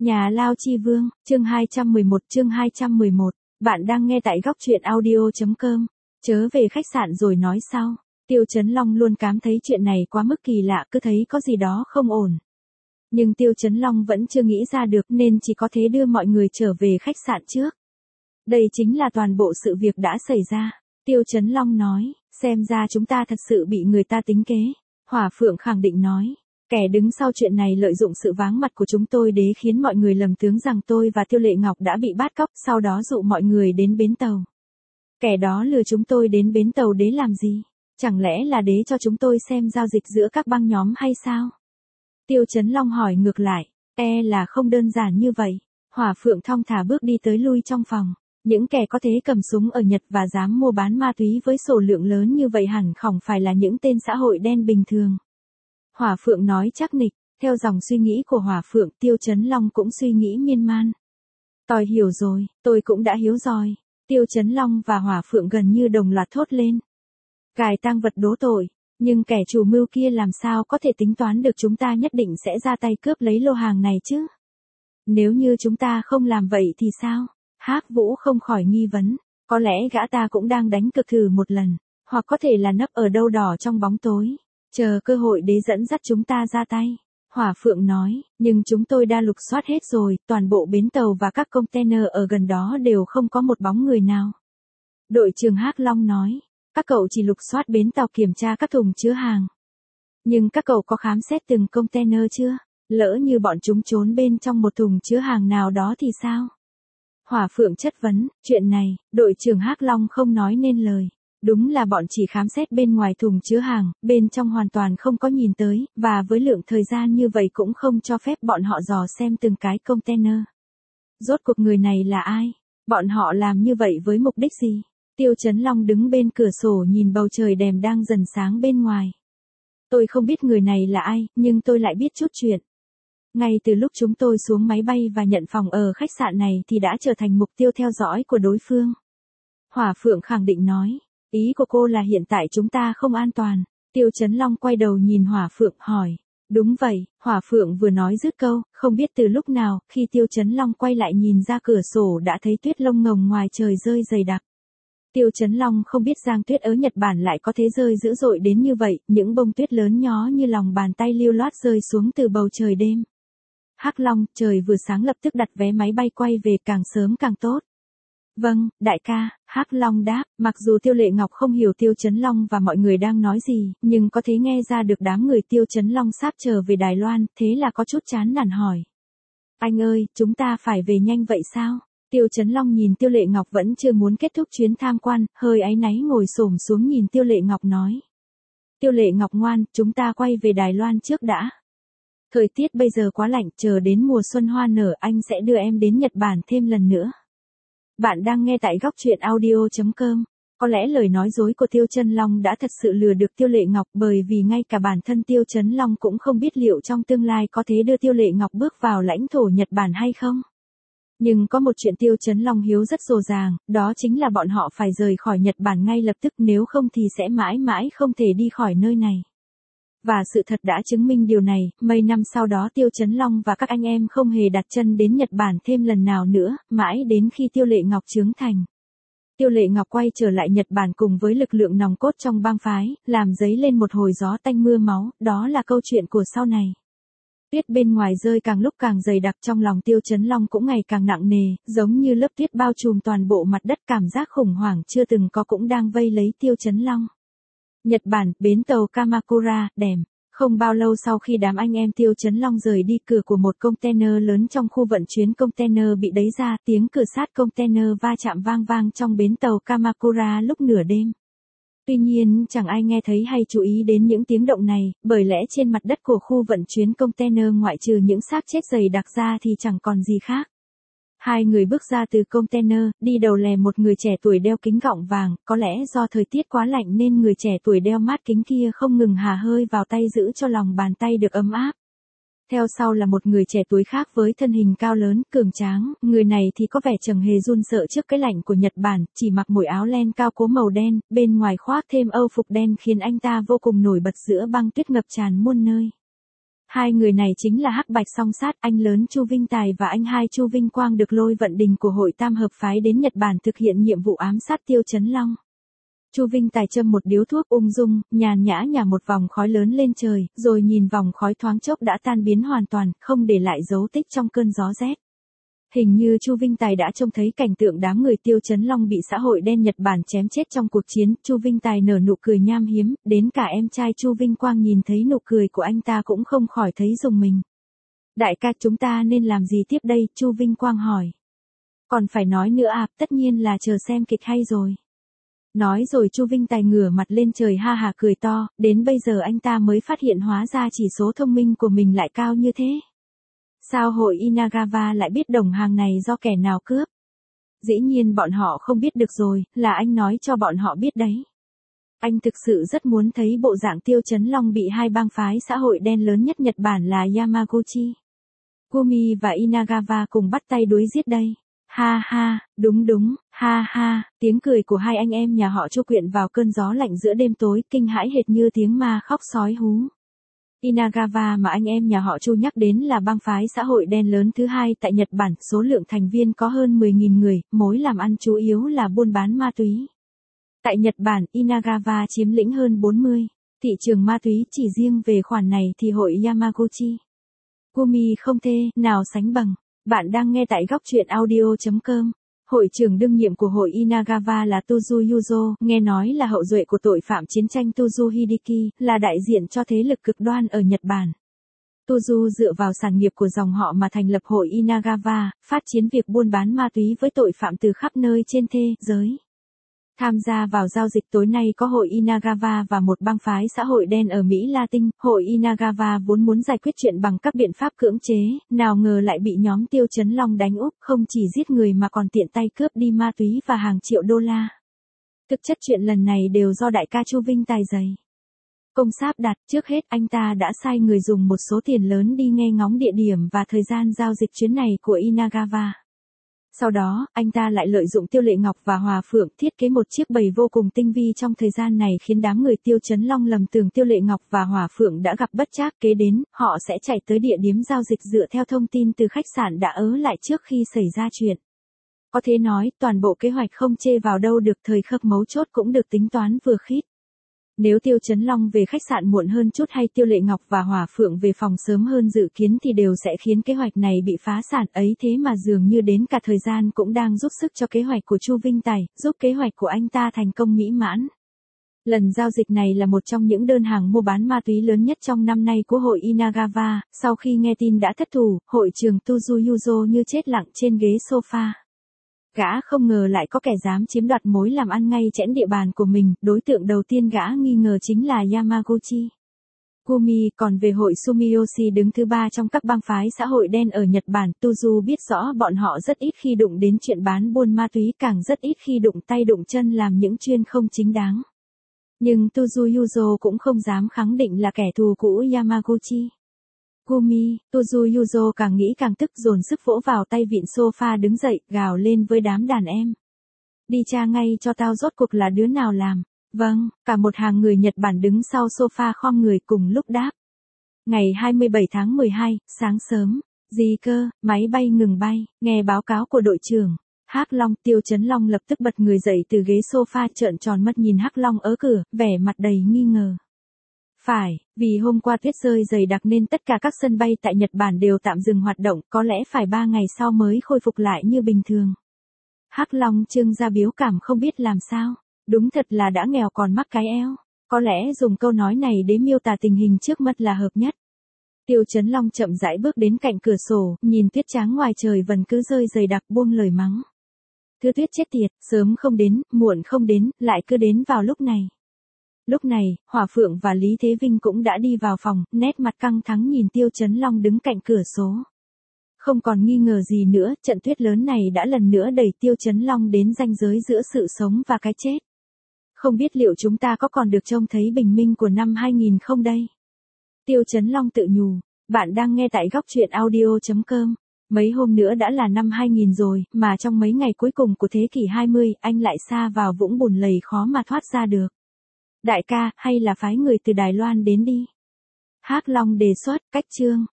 Nhà Lao Chi Vương, chương 211. Bạn đang nghe tại góc truyện audio.com. Chớ về khách sạn rồi nói sau. Tiêu Chấn Long luôn cảm thấy chuyện này quá mức kỳ lạ, cứ thấy có gì đó không ổn. Nhưng Tiêu Chấn Long vẫn chưa nghĩ ra được nên chỉ có thế đưa mọi người trở về khách sạn trước. Đây chính là toàn bộ sự việc đã xảy ra. Tiêu Chấn Long nói, xem ra chúng ta thật sự bị người ta tính kế. Hỏa Phượng khẳng định nói. Kẻ đứng sau chuyện này lợi dụng sự váng mặt của chúng tôi để khiến mọi người lầm tưởng rằng tôi và Tiêu Lệ Ngọc đã bị bắt cóc, sau đó dụ mọi người đến bến tàu. Kẻ đó lừa chúng tôi đến bến tàu để làm gì? Chẳng lẽ là để cho chúng tôi xem giao dịch giữa các băng nhóm hay sao? Tiêu Chấn Long hỏi ngược lại, là không đơn giản như vậy. Hỏa Phượng thong thả bước đi tới lui trong phòng. Những kẻ có thể cầm súng ở Nhật và dám mua bán ma túy với số lượng lớn như vậy hẳn không phải là những tên xã hội đen bình thường. Hỏa Phượng nói chắc nịch, theo dòng suy nghĩ của Hỏa Phượng, Tiêu Chấn Long cũng suy nghĩ miên man. Tôi hiểu rồi, tôi cũng đã hiểu rồi. Tiêu Chấn Long và Hỏa Phượng gần như đồng loạt thốt lên. Cài tang vật đố tội, nhưng kẻ chủ mưu kia làm sao có thể tính toán được chúng ta nhất định sẽ ra tay cướp lấy lô hàng này chứ? Nếu như chúng ta không làm vậy thì sao? Hắc Vũ không khỏi nghi vấn, có lẽ gã ta cũng đang đánh cược thử một lần, hoặc có thể là nấp ở đâu đó trong bóng tối. Chờ cơ hội để dẫn dắt chúng ta ra tay. Hỏa Phượng nói, nhưng chúng tôi đã lục soát hết rồi, toàn bộ bến tàu và các container ở gần đó đều không có một bóng người nào. Đội trưởng Hắc Long nói, các cậu chỉ lục soát bến tàu kiểm tra các thùng chứa hàng. Nhưng các cậu có khám xét từng container chưa? Lỡ như bọn chúng trốn bên trong một thùng chứa hàng nào đó thì sao? Hỏa Phượng chất vấn, chuyện này, đội trưởng Hắc Long không nói nên lời. Đúng là bọn chỉ khám xét bên ngoài thùng chứa hàng, bên trong hoàn toàn không có nhìn tới, và với lượng thời gian như vậy cũng không cho phép bọn họ dò xem từng cái container. Rốt cuộc người này là ai? Bọn họ làm như vậy với mục đích gì? Tiêu Chấn Long đứng bên cửa sổ nhìn bầu trời đêm đang dần sáng bên ngoài. Tôi không biết người này là ai, nhưng tôi lại biết chút chuyện. Ngay từ lúc chúng tôi xuống máy bay và nhận phòng ở khách sạn này thì đã trở thành mục tiêu theo dõi của đối phương. Hỏa Phượng khẳng định nói. Ý của cô là hiện tại chúng ta không an toàn. Tiêu Chấn Long quay đầu nhìn Hỏa Phượng hỏi. Đúng vậy, Hỏa Phượng vừa nói dứt câu, không biết từ lúc nào, khi Tiêu Chấn Long quay lại nhìn ra cửa sổ đã thấy tuyết lông ngồng ngoài trời rơi dày đặc. Tiêu Chấn Long không biết giang tuyết ở Nhật Bản lại có thế rơi dữ dội đến như vậy, những bông tuyết lớn nhó như lòng bàn tay lưu loát rơi xuống từ bầu trời đêm. Hắc Long, trời vừa sáng lập tức đặt vé máy bay quay về, càng sớm càng tốt. Vâng, đại ca, Hắc Long đáp, mặc dù Tiêu Lệ Ngọc không hiểu Tiêu Chấn Long và mọi người đang nói gì, nhưng có thể nghe ra được đám người Tiêu Chấn Long sắp trở về Đài Loan, thế là có chút chán nản hỏi. Anh ơi, chúng ta phải về nhanh vậy sao? Tiêu Chấn Long nhìn Tiêu Lệ Ngọc vẫn chưa muốn kết thúc chuyến tham quan, hơi áy náy ngồi xổm xuống nhìn Tiêu Lệ Ngọc nói. Tiêu Lệ Ngọc ngoan, chúng ta quay về Đài Loan trước đã. Thời tiết bây giờ quá lạnh, chờ đến mùa xuân hoa nở anh sẽ đưa em đến Nhật Bản thêm lần nữa. Bạn đang nghe tại góc truyện audio.com. Có lẽ lời nói dối của Tiêu Chấn Long đã thật sự lừa được Tiêu Lệ Ngọc, bởi vì ngay cả bản thân Tiêu Chấn Long cũng không biết liệu trong tương lai có thể đưa Tiêu Lệ Ngọc bước vào lãnh thổ Nhật Bản hay không. Nhưng có một chuyện Tiêu Chấn Long hiếu rất rồ ràng, đó chính là bọn họ phải rời khỏi Nhật Bản ngay lập tức, nếu không thì sẽ mãi mãi không thể đi khỏi nơi này. Và sự thật đã chứng minh điều này, mấy năm sau đó Tiêu Chấn Long và các anh em không hề đặt chân đến Nhật Bản thêm lần nào nữa, mãi đến khi Tiêu Lệ Ngọc trưởng thành. Tiêu Lệ Ngọc quay trở lại Nhật Bản cùng với lực lượng nòng cốt trong bang phái, làm dấy lên một hồi gió tanh mưa máu, đó là câu chuyện của sau này. Tuyết bên ngoài rơi càng lúc càng dày đặc, trong lòng Tiêu Chấn Long cũng ngày càng nặng nề, giống như lớp tuyết bao trùm toàn bộ mặt đất, cảm giác khủng hoảng chưa từng có cũng đang vây lấy Tiêu Chấn Long. Nhật Bản, bến tàu Kamakura, đèm. Không bao lâu sau khi đám anh em Tiêu Chấn Long rời đi, cửa của một container lớn trong khu vận chuyển container bị đẩy ra, tiếng cửa sát container va chạm vang vang trong bến tàu Kamakura lúc nửa đêm. Tuy nhiên, chẳng ai nghe thấy hay chú ý đến những tiếng động này, bởi lẽ trên mặt đất của khu vận chuyển container ngoại trừ những xác chết dày đặc ra thì chẳng còn gì khác. Hai người bước ra từ container, đi đầu lề một người trẻ tuổi đeo kính gọng vàng, có lẽ do thời tiết quá lạnh nên người trẻ tuổi đeo mát kính kia không ngừng hà hơi vào tay giữ cho lòng bàn tay được ấm áp. Theo sau là một người trẻ tuổi khác với thân hình cao lớn, cường tráng, người này thì có vẻ chẳng hề run sợ trước cái lạnh của Nhật Bản, chỉ mặc một áo len cao cố màu đen, bên ngoài khoác thêm âu phục đen khiến anh ta vô cùng nổi bật giữa băng tuyết ngập tràn muôn nơi. Hai người này chính là hắc bạch song sát, anh lớn Chu Vinh Tài và anh hai Chu Vinh Quang được Lôi Vận Đình của hội Tam Hợp phái đến Nhật Bản thực hiện nhiệm vụ ám sát Tiêu Chấn Long. Chu Vinh Tài châm một điếu thuốc ung dung, nhàn nhã nhả một vòng khói lớn lên trời, rồi nhìn vòng khói thoáng chốc đã tan biến hoàn toàn, không để lại dấu tích trong cơn gió rét. Hình như Chu Vinh Tài đã trông thấy cảnh tượng đám người Tiêu Chấn Long bị xã hội đen Nhật Bản chém chết trong cuộc chiến, Chu Vinh Tài nở nụ cười nham hiếm, đến cả em trai Chu Vinh Quang nhìn thấy nụ cười của anh ta cũng không khỏi thấy rùng mình. Đại ca, chúng ta nên làm gì tiếp đây? Chu Vinh Quang hỏi. Còn phải nói nữa à, tất nhiên là chờ xem kịch hay rồi. Nói rồi Chu Vinh Tài ngửa mặt lên trời ha hà cười to, đến bây giờ anh ta mới phát hiện hóa ra chỉ số thông minh của mình lại cao như thế. Sao hội Inagawa lại biết đồng hàng này do kẻ nào cướp? Dĩ nhiên bọn họ không biết được rồi, là anh nói cho bọn họ biết đấy. Anh thực sự rất muốn thấy bộ dạng Tiêu Chấn Long bị hai bang phái xã hội đen lớn nhất Nhật Bản là Yamaguchi, Kumi và Inagawa cùng bắt tay đuổi giết đây. Ha ha, đúng, ha ha, tiếng cười của hai anh em nhà họ Chu quyện vào cơn gió lạnh giữa đêm tối, kinh hãi hệt như tiếng ma khóc sói hú. Inagawa mà anh em nhà họ Chu nhắc đến là bang phái xã hội đen lớn thứ hai tại Nhật Bản, số lượng thành viên có hơn 10.000 người, mối làm ăn chủ yếu là buôn bán ma túy. Tại Nhật Bản, Inagawa chiếm lĩnh hơn 40 thị trường ma túy, chỉ riêng về khoản này thì hội Yamaguchi, Kumi không thể nào sánh bằng. Bạn đang nghe tại góc truyện audio.com. Hội trưởng đương nhiệm của hội Inagawa là Tozu Yuzo, nghe nói là hậu duệ của tội phạm chiến tranh Tozu Hideki, là đại diện cho thế lực cực đoan ở Nhật Bản. Tozu dựa vào sản nghiệp của dòng họ mà thành lập hội Inagawa, phát chiến việc buôn bán ma túy với tội phạm từ khắp nơi trên thế giới. Tham gia vào giao dịch tối nay có hội Inagawa và một bang phái xã hội đen ở Mỹ Latin. Hội Inagawa vốn muốn giải quyết chuyện bằng các biện pháp cưỡng chế, nào ngờ lại bị nhóm Tiêu Chấn Long đánh úp, không chỉ giết người mà còn tiện tay cướp đi ma túy và hàng triệu đô la. Thực chất chuyện lần này đều do đại ca Chu Vinh Tài dày công sáp đặt. Trước hết anh ta đã sai người dùng một số tiền lớn đi nghe ngóng địa điểm và thời gian giao dịch chuyến này của Inagawa. Sau đó, anh ta lại lợi dụng Tiêu Lệ Ngọc và Hòa Phượng thiết kế một chiếc bầy vô cùng tinh vi trong thời gian này, khiến đám người Tiêu Chấn Long lầm tưởng Tiêu Lệ Ngọc và Hòa Phượng đã gặp bất trắc, kế đến, họ sẽ chạy tới địa điểm giao dịch dựa theo thông tin từ khách sạn đã ớ lại trước khi xảy ra chuyện. Có thể nói, toàn bộ kế hoạch không chê vào đâu được, thời khắc mấu chốt cũng được tính toán vừa khít. Nếu Tiêu Chấn Long về khách sạn muộn hơn chút hay Tiêu Lệ Ngọc và Hòa Phượng về phòng sớm hơn dự kiến thì đều sẽ khiến kế hoạch này bị phá sản, ấy thế mà dường như đến cả thời gian cũng đang giúp sức cho kế hoạch của Chu Vinh Tài, giúp kế hoạch của anh ta thành công mỹ mãn. Lần giao dịch này là một trong những đơn hàng mua bán ma túy lớn nhất trong năm nay của hội Inagawa. Sau khi nghe tin đã thất thủ, hội trưởng Tozu Yuzo như chết lặng trên ghế sofa. Gã không ngờ lại có kẻ dám chiếm đoạt mối làm ăn ngay chẽn địa bàn của mình, đối tượng đầu tiên gã nghi ngờ chính là Yamaguchi, Kumi. Còn về hội Sumiyoshi đứng thứ ba trong các bang phái xã hội đen ở Nhật Bản, Tozu biết rõ bọn họ rất ít khi đụng đến chuyện bán buôn ma túy, càng rất ít khi đụng tay đụng chân làm những chuyên không chính đáng. Nhưng Tozu Yuzo cũng không dám khẳng định là kẻ thù cũ Yamaguchi, Kumi. Tozu Yuzo càng nghĩ càng tức, dồn sức vỗ vào tay vịn sofa đứng dậy, gào lên với đám đàn em. Đi tra ngay cho tao rốt cuộc là đứa nào làm. Vâng, cả một hàng người Nhật Bản đứng sau sofa khom người cùng lúc đáp. Ngày 27 tháng 12, sáng sớm. Gì cơ, máy bay ngừng bay, nghe báo cáo của đội trưởng. Hắc Long. Tiêu Chấn Long lập tức bật người dậy từ ghế sofa, trợn tròn mắt nhìn Hắc Long ở cửa, vẻ mặt đầy nghi ngờ. Phải, vì hôm qua tuyết rơi dày đặc nên tất cả các sân bay tại Nhật Bản đều tạm dừng hoạt động, có lẽ phải 3 ngày sau mới khôi phục lại như bình thường. Hắc Long trưng ra biếu cảm không biết làm sao, đúng thật là đã nghèo còn mắc cái eo, có lẽ dùng câu nói này để miêu tả tình hình trước mắt là hợp nhất. Tiêu Chấn Long chậm rãi bước đến cạnh cửa sổ, nhìn tuyết trắng ngoài trời vẫn cứ rơi dày đặc, buông lời mắng. Thứ tuyết chết tiệt, sớm không đến, muộn không đến, lại cứ đến vào lúc này. Lúc này, Hòa Phượng và Lý Thế Vinh cũng đã đi vào phòng, nét mặt căng thẳng nhìn Tiêu Chấn Long đứng cạnh cửa sổ. Không còn nghi ngờ gì nữa, trận tuyết lớn này đã lần nữa đẩy Tiêu Chấn Long đến ranh giới giữa sự sống và cái chết. Không biết liệu chúng ta có còn được trông thấy bình minh của năm 2000 không đây? Tiêu Chấn Long tự nhủ. Bạn đang nghe tại góc truyện audio.com. Mấy hôm nữa đã là năm 2000 rồi, mà trong mấy ngày cuối cùng của thế kỷ 20, anh lại sa vào vũng bùn lầy khó mà thoát ra được. Đại ca, hay là phái người từ Đài Loan đến đi. Hắc Long đề xuất, cách chương.